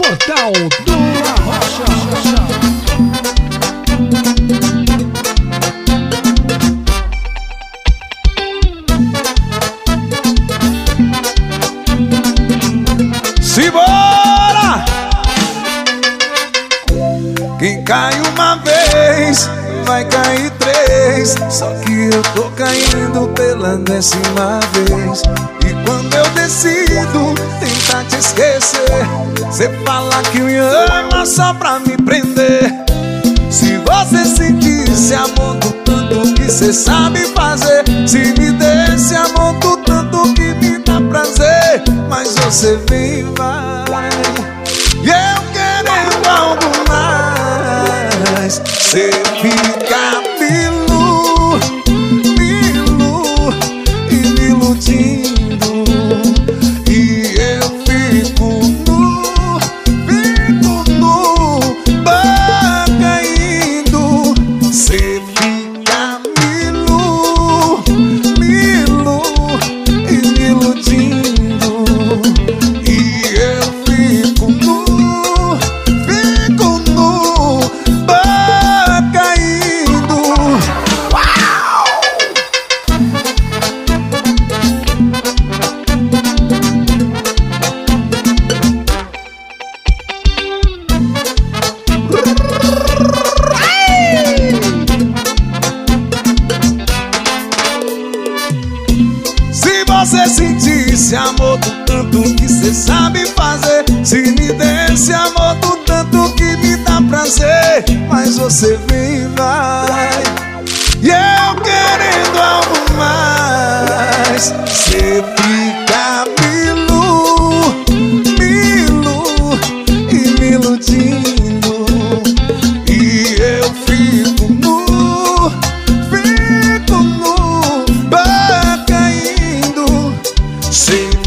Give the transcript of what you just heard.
Portal do Arrocha. Simbora! Quem cai uma vez, vai cair três. Só que eu tô caindo pela 10ª vez. E quando eu decido tentar te esquecer, cê fala que me ama só pra me prender. Se você sentisse amor do tanto que cê sabe fazer, se me desse amor do tanto que me dá prazer, mas você vem e vai, e eu querendo algo mais. Cê fica e me iludindo, e eu fico caindo. Cê fica e me iludindo, e eu fico caindo. Uau! Se você sentisse amor do tanto que cê sabe fazer, se me desse amor do tanto que me dá prazer, mas você vem e vai, e eu querendo algo mais. Cê fica e me iludindo, e eu fico caindo. Cê